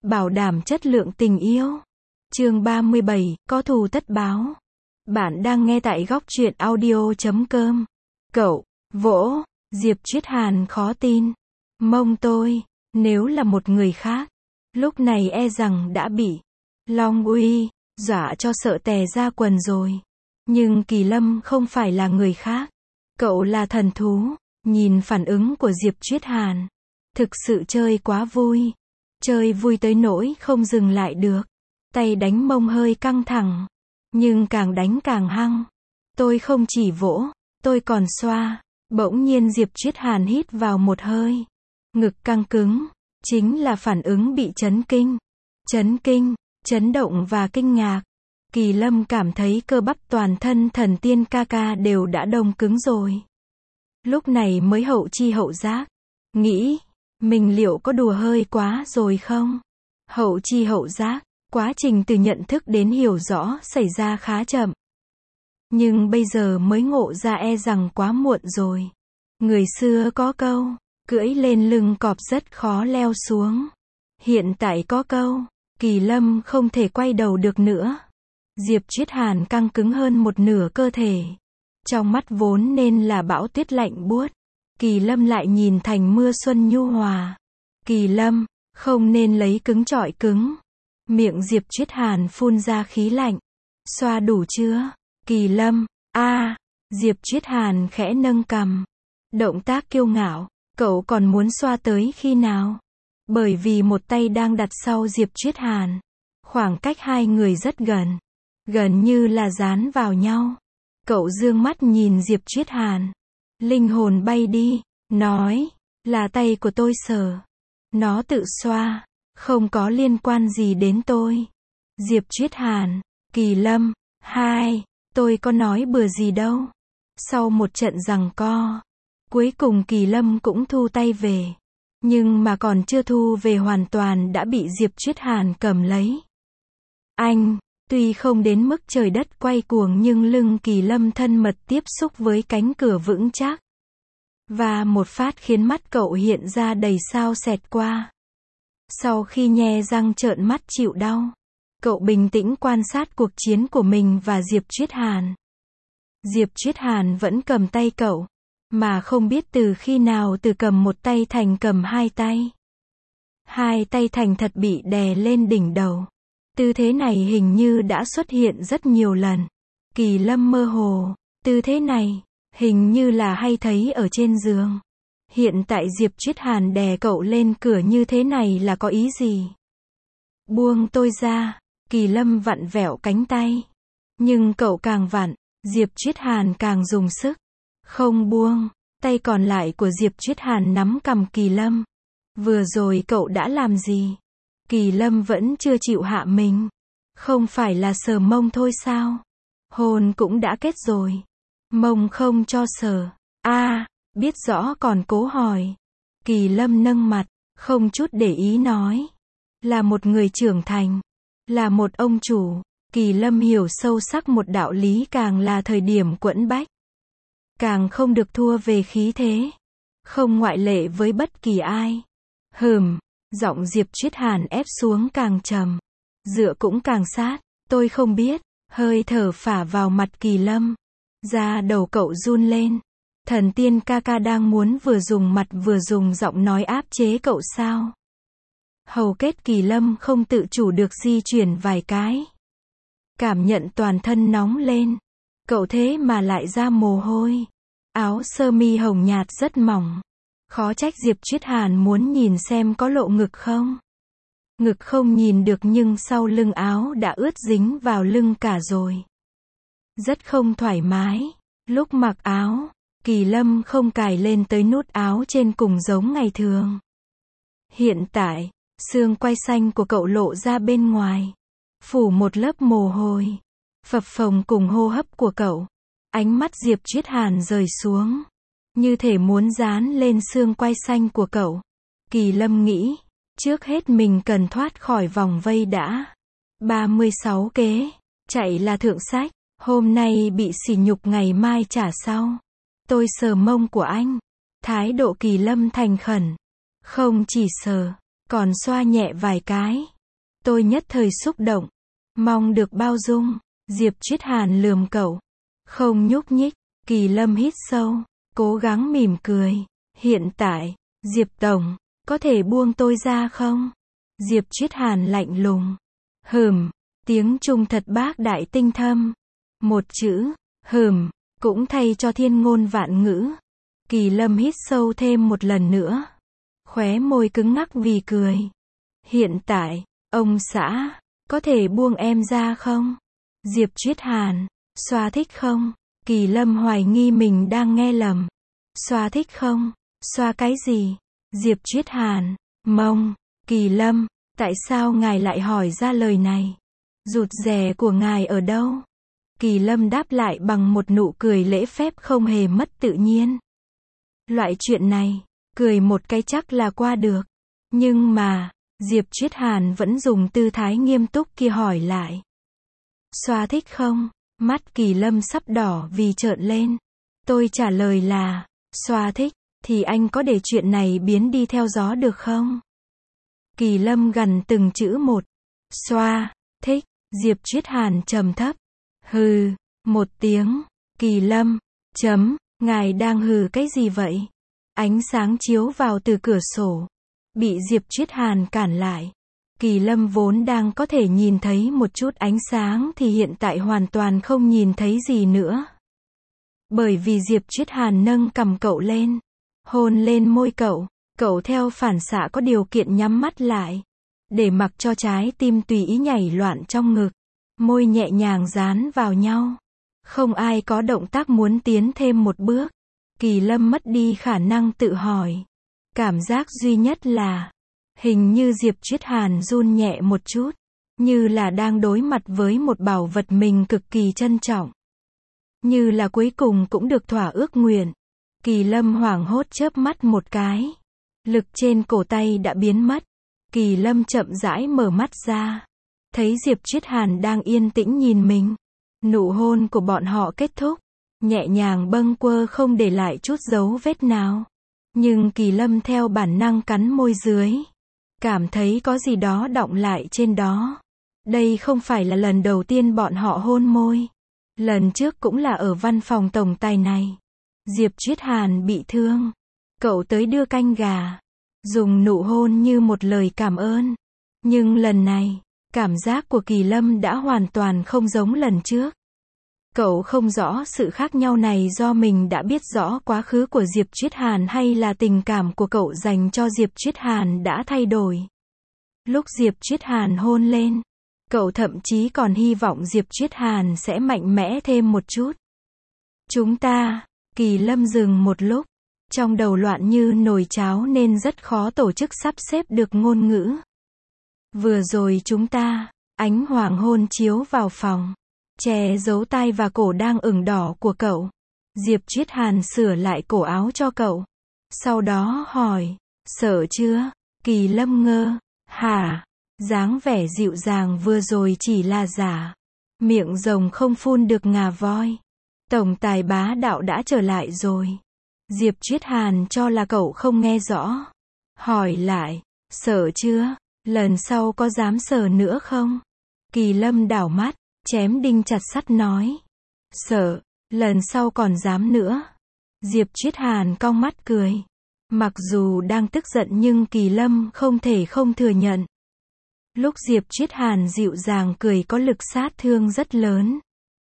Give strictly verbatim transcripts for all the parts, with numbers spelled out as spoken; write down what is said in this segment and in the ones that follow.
bảo đảm chất lượng tình yêu. Chương ba mươi bảy, có thù tất báo. Bạn đang nghe tại góc truyện audio chấm com. Cậu, vỗ, Diệp Triết Hàn khó tin. Mông tôi, nếu là một người khác, lúc này e rằng đã bị Long Uy dọa cho sợ tè ra quần rồi. Nhưng Kỳ Lâm không phải là người khác. Cậu là thần thú. Nhìn phản ứng của Diệp Triết Hàn. Thực sự chơi quá vui. Chơi vui tới nỗi không dừng lại được. Tay đánh mông hơi căng thẳng. Nhưng càng đánh càng hăng. Tôi không chỉ vỗ, tôi còn xoa. Bỗng nhiên Diệp Triết Hàn hít vào một hơi. Ngực căng cứng. Chính là phản ứng bị chấn kinh. Chấn kinh, chấn động và kinh ngạc. Kỳ Lâm cảm thấy cơ bắp toàn thân thần tiên ca ca đều đã đông cứng rồi. Lúc này mới hậu chi hậu giác. Nghĩ, mình liệu có đùa hơi quá rồi không? Hậu chi hậu giác, quá trình từ nhận thức đến hiểu rõ xảy ra khá chậm. Nhưng bây giờ mới ngộ ra e rằng quá muộn rồi. Người xưa có câu, cưỡi lên lưng cọp rất khó leo xuống. Hiện tại có câu, Kỳ Lâm không thể quay đầu được nữa. Diệp Triết Hàn căng cứng hơn một nửa cơ thể. Trong mắt vốn nên là bão tuyết lạnh buốt. Kỳ Lâm lại nhìn thành mưa xuân nhu hòa. Kỳ Lâm, không nên lấy cứng chọi cứng. Miệng Diệp Triết Hàn phun ra khí lạnh. Xoa đủ chưa? Kỳ Lâm, a à, Diệp Triết Hàn khẽ nâng cằm. Động tác kiêu ngạo, cậu còn muốn xoa tới khi nào? Bởi vì một tay đang đặt sau Diệp Triết Hàn. Khoảng cách hai người rất gần. Gần như là dán vào nhau. Cậu dương mắt nhìn Diệp Triết Hàn. Linh hồn bay đi, nói, là tay của tôi sờ. Nó tự xoa, không có liên quan gì đến tôi. Diệp Triết Hàn, Kỳ Lâm, hai, tôi có nói bừa gì đâu. Sau một trận giằng co, cuối cùng Kỳ Lâm cũng thu tay về. Nhưng mà còn chưa thu về hoàn toàn đã bị Diệp Triết Hàn cầm lấy. Anh, tuy không đến mức trời đất quay cuồng nhưng lưng Kỳ Lâm thân mật tiếp xúc với cánh cửa vững chắc. Và một phát khiến mắt cậu hiện ra đầy sao xẹt qua. Sau khi nhe răng trợn mắt chịu đau, cậu bình tĩnh quan sát cuộc chiến của mình và Diệp Triết Hàn. Diệp Triết Hàn vẫn cầm tay cậu, mà không biết từ khi nào từ cầm một tay thành cầm hai tay. Hai tay thành thật bị đè lên đỉnh đầu. Tư thế này hình như đã xuất hiện rất nhiều lần. Kỳ Lâm mơ hồ, tư thế này, hình như là hay thấy ở trên giường. Hiện tại Diệp Triết Hàn đè cậu lên cửa như thế này là có ý gì? Buông tôi ra, Kỳ Lâm vặn vẹo cánh tay. Nhưng cậu càng vặn, Diệp Triết Hàn càng dùng sức. Không buông, tay còn lại của Diệp Triết Hàn nắm cằm Kỳ Lâm. Vừa rồi cậu đã làm gì? Kỳ Lâm vẫn chưa chịu hạ mình. Không phải là sờ mông thôi sao? Hôn cũng đã kết rồi. Mông không cho sờ. a à, biết rõ còn cố hỏi. Kỳ Lâm nâng mặt, không chút để ý nói. Là một người trưởng thành. Là một ông chủ. Kỳ Lâm hiểu sâu sắc một đạo lý càng là thời điểm quẫn bách. Càng không được thua về khí thế. Không ngoại lệ với bất kỳ ai. Hừm. Giọng Diệp Triết Hàn ép xuống càng trầm. Dựa cũng càng sát. Tôi không biết. Hơi thở phả vào mặt Kỳ Lâm. Da đầu cậu run lên. Thần tiên ca ca đang muốn vừa dùng mặt vừa dùng giọng nói áp chế cậu sao? Hầu kết Kỳ Lâm không tự chủ được di chuyển vài cái. Cảm nhận toàn thân nóng lên. Cậu thế mà lại ra mồ hôi. Áo sơ mi hồng nhạt rất mỏng. Khó trách Diệp Triết Hàn muốn nhìn xem có lộ ngực không. Ngực không nhìn được nhưng sau lưng áo đã ướt dính vào lưng cả rồi. Rất không thoải mái. Lúc mặc áo, Kỳ Lâm không cài lên tới nút áo trên cùng giống ngày thường. Hiện tại, xương quai xanh của cậu lộ ra bên ngoài. Phủ một lớp mồ hôi. Phập phồng cùng hô hấp của cậu. Ánh mắt Diệp Triết Hàn rời xuống. Như thể muốn dán lên xương quai xanh của cậu. Kỳ Lâm nghĩ, trước hết mình cần thoát khỏi vòng vây đã. ba mươi sáu kế, chạy là thượng sách. Hôm nay bị sỉ nhục ngày mai trả sau. Tôi sờ mông của anh. Thái độ Kỳ Lâm thành khẩn. Không chỉ sờ, còn xoa nhẹ vài cái. Tôi nhất thời xúc động. Mong được bao dung. Diệp Triết Hàn lườm cậu. Không nhúc nhích. Kỳ Lâm hít sâu. Cố gắng mỉm cười. Hiện tại, Diệp Tổng, có thể buông tôi ra không? Diệp Triết Hàn lạnh lùng. Hừm. Tiếng Trung thật bác đại tinh thâm. Một chữ, hừm, cũng thay cho thiên ngôn vạn ngữ. Kỳ Lâm hít sâu thêm một lần nữa. Khóe môi cứng ngắc vì cười. Hiện tại, ông xã, có thể buông em ra không? Diệp Triết Hàn, xoa thích không? Kỳ Lâm hoài nghi mình đang nghe lầm. Xoa thích không? Xoa cái gì? Diệp Triết Hàn, mông. Kỳ Lâm, tại sao ngài lại hỏi ra lời này? Rụt rè của ngài ở đâu? Kỳ Lâm đáp lại bằng một nụ cười lễ phép không hề mất tự nhiên. Loại chuyện này, cười một cái chắc là qua được. Nhưng mà, Diệp Triết Hàn vẫn dùng tư thái nghiêm túc kia hỏi lại. Xoa thích không? Mắt Kỳ Lâm sắp đỏ vì trợn lên. Tôi trả lời là, xoa thích, thì anh có để chuyện này biến đi theo gió được không? Kỳ Lâm gằn từng chữ một. Xoa, thích. Diệp Triết Hàn trầm thấp. Hừ, một tiếng. Kỳ Lâm, chấm, ngài đang hừ cái gì vậy? Ánh sáng chiếu vào từ cửa sổ. Bị Diệp Triết Hàn cản lại. Kỳ Lâm vốn đang có thể nhìn thấy một chút ánh sáng thì hiện tại hoàn toàn không nhìn thấy gì nữa. Bởi vì Diệp Triết Hàn nâng cằm cậu lên. Hôn lên môi cậu. Cậu theo phản xạ có điều kiện nhắm mắt lại. Để mặc cho trái tim tùy ý nhảy loạn trong ngực. Môi nhẹ nhàng dán vào nhau. Không ai có động tác muốn tiến thêm một bước. Kỳ Lâm mất đi khả năng tự hỏi. Cảm giác duy nhất là, hình như Diệp Triết Hàn run nhẹ một chút. Như là đang đối mặt với một bảo vật mình cực kỳ trân trọng. Như là cuối cùng cũng được thỏa ước nguyện. Kỳ Lâm hoảng hốt chớp mắt một cái. Lực trên cổ tay đã biến mất. Kỳ Lâm chậm rãi mở mắt ra. Thấy Diệp Triết Hàn đang yên tĩnh nhìn mình. Nụ hôn của bọn họ kết thúc. Nhẹ nhàng bâng quơ không để lại chút dấu vết nào. Nhưng Kỳ Lâm theo bản năng cắn môi dưới. Cảm thấy có gì đó đọng lại trên đó. Đây không phải là lần đầu tiên bọn họ hôn môi. Lần trước cũng là ở văn phòng tổng tài này. Diệp Triết Hàn bị thương. Cậu tới đưa canh gà. Dùng nụ hôn như một lời cảm ơn. Nhưng lần này, cảm giác của Kỳ Lâm đã hoàn toàn không giống lần trước. Cậu không rõ sự khác nhau này do mình đã biết rõ quá khứ của Diệp Triết Hàn hay là tình cảm của cậu dành cho Diệp Triết Hàn đã thay đổi. Lúc Diệp Triết Hàn hôn lên, cậu thậm chí còn hy vọng Diệp Triết Hàn sẽ mạnh mẽ thêm một chút. Chúng ta, Kỳ Lâm dừng một lúc, trong đầu loạn như nồi cháo nên rất khó tổ chức sắp xếp được ngôn ngữ. Vừa rồi chúng ta, ánh hoàng hôn chiếu vào phòng, che giấu tai và cổ đang ửng đỏ của cậu. Diệp Triết Hàn sửa lại cổ áo cho cậu. Sau đó hỏi, sợ chưa? Kỳ Lâm ngơ, hả? Dáng vẻ dịu dàng vừa rồi chỉ là giả. Miệng rồng không phun được ngà voi. Tổng tài bá đạo đã trở lại rồi. Diệp Triết Hàn cho là cậu không nghe rõ. Hỏi lại, sợ chưa? Lần sau có dám sờ nữa không? Kỳ Lâm đảo mắt, chém đinh chặt sắt nói. Sợ, lần sau còn dám nữa. Diệp Triết Hàn cong mắt cười. Mặc dù đang tức giận nhưng Kỳ Lâm không thể không thừa nhận. Lúc Diệp Triết Hàn dịu dàng cười có lực sát thương rất lớn.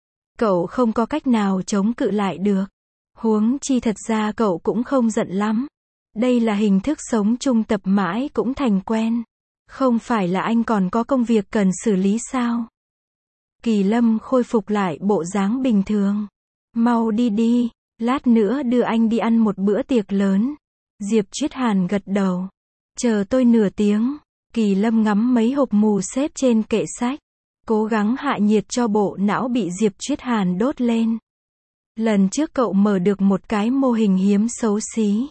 Cậu không có cách nào chống cự lại được. Huống chi thật ra cậu cũng không giận lắm. Đây là hình thức sống chung tập mãi cũng thành quen. Không phải là anh còn có công việc cần xử lý sao? Kỳ Lâm khôi phục lại bộ dáng bình thường. Mau đi đi, lát nữa đưa anh đi ăn một bữa tiệc lớn. Diệp Triết Hàn gật đầu. Chờ tôi nửa tiếng. Kỳ Lâm ngắm mấy hộp mù xếp trên kệ sách. Cố gắng hạ nhiệt cho bộ não bị Diệp Triết Hàn đốt lên. Lần trước cậu mở được một cái mô hình hiếm xấu xí.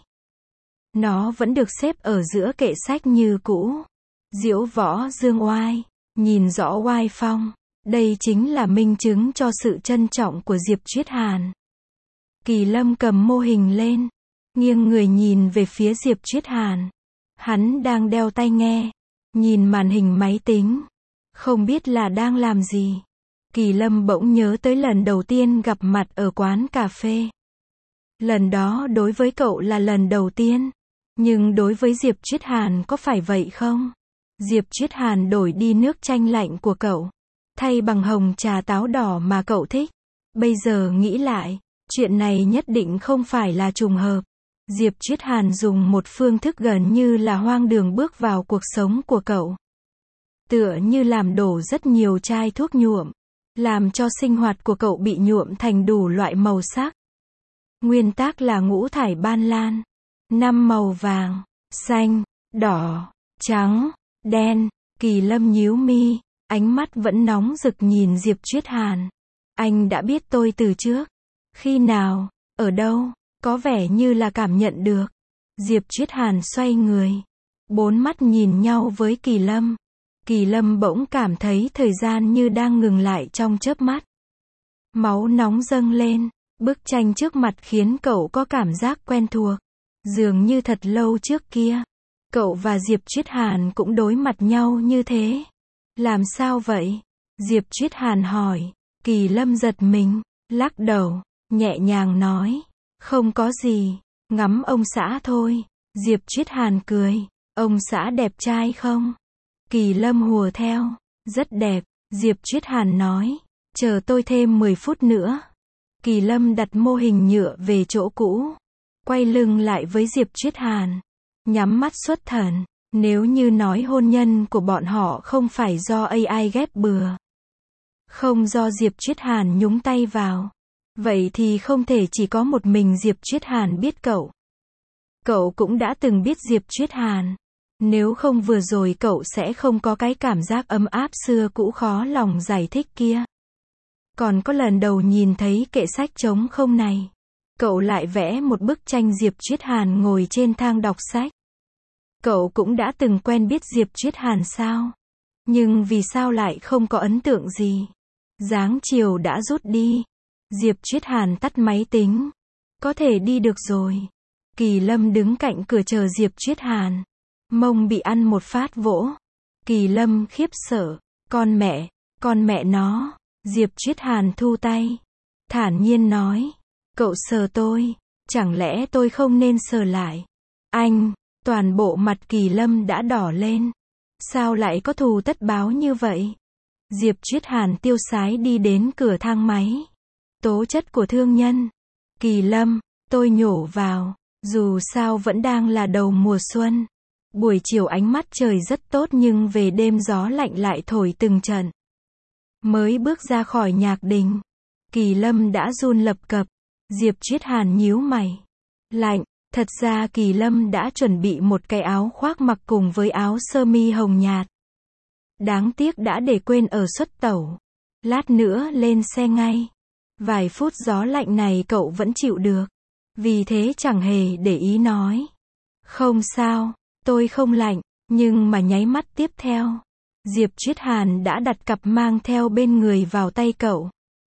Nó vẫn được xếp ở giữa kệ sách như cũ. Diễu võ dương oai. Nhìn rõ oai phong. Đây chính là minh chứng cho sự trân trọng của Diệp Triết Hàn. Kỳ Lâm cầm mô hình lên. Nghiêng người nhìn về phía Diệp Triết Hàn. Hắn đang đeo tai nghe. Nhìn màn hình máy tính. Không biết là đang làm gì. Kỳ Lâm bỗng nhớ tới lần đầu tiên gặp mặt ở quán cà phê. Lần đó đối với cậu là lần đầu tiên. Nhưng đối với Diệp Triết Hàn có phải vậy không? Diệp Triết Hàn đổi đi nước chanh lạnh của cậu, thay bằng hồng trà táo đỏ mà cậu thích. Bây giờ nghĩ lại, chuyện này nhất định không phải là trùng hợp. Diệp Triết Hàn dùng một phương thức gần như là hoang đường bước vào cuộc sống của cậu. Tựa như làm đổ rất nhiều chai thuốc nhuộm, làm cho sinh hoạt của cậu bị nhuộm thành đủ loại màu sắc. Nguyên tắc là ngũ thải ban lan, năm màu vàng, xanh, đỏ, trắng, đen. Kỳ Lâm nhíu mi, ánh mắt vẫn nóng rực nhìn Diệp Triết Hàn. Anh đã biết tôi từ trước. Khi nào? Ở đâu? Có vẻ như là cảm nhận được. Diệp Triết Hàn xoay người, bốn mắt nhìn nhau với Kỳ Lâm. Kỳ Lâm bỗng cảm thấy thời gian như đang ngừng lại trong chớp mắt. Máu nóng dâng lên, bức tranh trước mặt khiến cậu có cảm giác quen thuộc. Dường như thật lâu trước kia, cậu và Diệp Triết Hàn cũng đối mặt nhau như thế. Làm sao vậy? Diệp Triết Hàn hỏi. Kỳ Lâm giật mình, lắc đầu, nhẹ nhàng nói. Không có gì, ngắm ông xã thôi. Diệp Triết Hàn cười. Ông xã đẹp trai không? Kỳ Lâm hùa theo. Rất đẹp, Diệp Triết Hàn nói. Chờ tôi thêm mười phút nữa. Kỳ Lâm đặt mô hình nhựa về chỗ cũ, quay lưng lại với Diệp Triết Hàn, nhắm mắt xuất thần. Nếu như nói hôn nhân của bọn họ không phải do a i ghép bừa, không do Diệp Triết Hàn nhúng tay vào, vậy thì không thể chỉ có một mình Diệp Triết Hàn biết cậu. Cậu cũng đã từng biết Diệp Triết Hàn. Nếu không vừa rồi cậu sẽ không có cái cảm giác ấm áp xưa cũ khó lòng giải thích kia. Còn có lần đầu nhìn thấy kệ sách trống không này, cậu lại vẽ một bức tranh Diệp Triết Hàn ngồi trên thang đọc sách. Cậu cũng đã từng quen biết Diệp Triết Hàn sao? Nhưng vì sao lại không có ấn tượng gì? Dáng chiều đã rút đi. Diệp Triết Hàn tắt máy tính. Có thể đi được rồi. Kỳ Lâm đứng cạnh cửa chờ Diệp Triết Hàn. Mông bị ăn một phát vỗ. Kỳ Lâm khiếp sợ. Con mẹ, con mẹ nó. Diệp Triết Hàn thu tay, thản nhiên nói. Cậu sờ tôi, chẳng lẽ tôi không nên sờ lại? Anh, toàn bộ mặt Kỳ Lâm đã đỏ lên. Sao lại có thù tất báo như vậy? Diệp Triết Hàn tiêu sái đi đến cửa thang máy. Tố chất của thương nhân. Kỳ Lâm, tôi nhổ vào. Dù sao vẫn đang là đầu mùa xuân. Buổi chiều ánh mắt trời rất tốt nhưng về đêm gió lạnh lại thổi từng trận. Mới bước ra khỏi nhạc đình, Kỳ Lâm đã run lập cập. Diệp Triết Hàn nhíu mày. Lạnh, thật ra Kỳ Lâm đã chuẩn bị một cái áo khoác mặc cùng với áo sơ mi hồng nhạt. Đáng tiếc đã để quên ở xuất tẩu. Lát nữa lên xe ngay. Vài phút gió lạnh này cậu vẫn chịu được. Vì thế chẳng hề để ý nói. Không sao, tôi không lạnh, nhưng mà nháy mắt tiếp theo, Diệp Triết Hàn đã đặt cặp mang theo bên người vào tay cậu.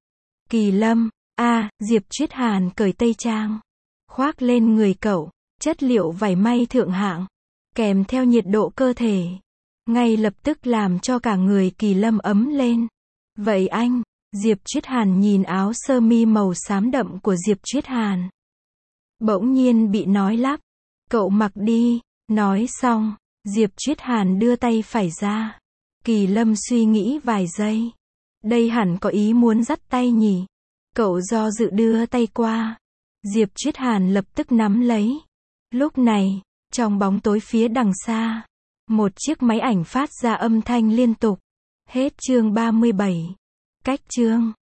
Kỳ Lâm, a, à, Diệp Triết Hàn cởi tây trang, khoác lên người cậu, chất liệu vải may thượng hạng, kèm theo nhiệt độ cơ thể, ngay lập tức làm cho cả người Kỳ Lâm ấm lên. Vậy anh, Diệp Triết Hàn nhìn áo sơ mi màu xám đậm của Diệp Triết Hàn. Bỗng nhiên bị nói lắp, cậu mặc đi, nói xong, Diệp Triết Hàn đưa tay phải ra. Kỳ Lâm suy nghĩ vài giây. Đây hẳn có ý muốn dắt tay nhỉ? Cậu do dự đưa tay qua. Diệp Triết Hàn lập tức nắm lấy. Lúc này, trong bóng tối phía đằng xa, một chiếc máy ảnh phát ra âm thanh liên tục. Hết chương ba mươi bảy. Cách chương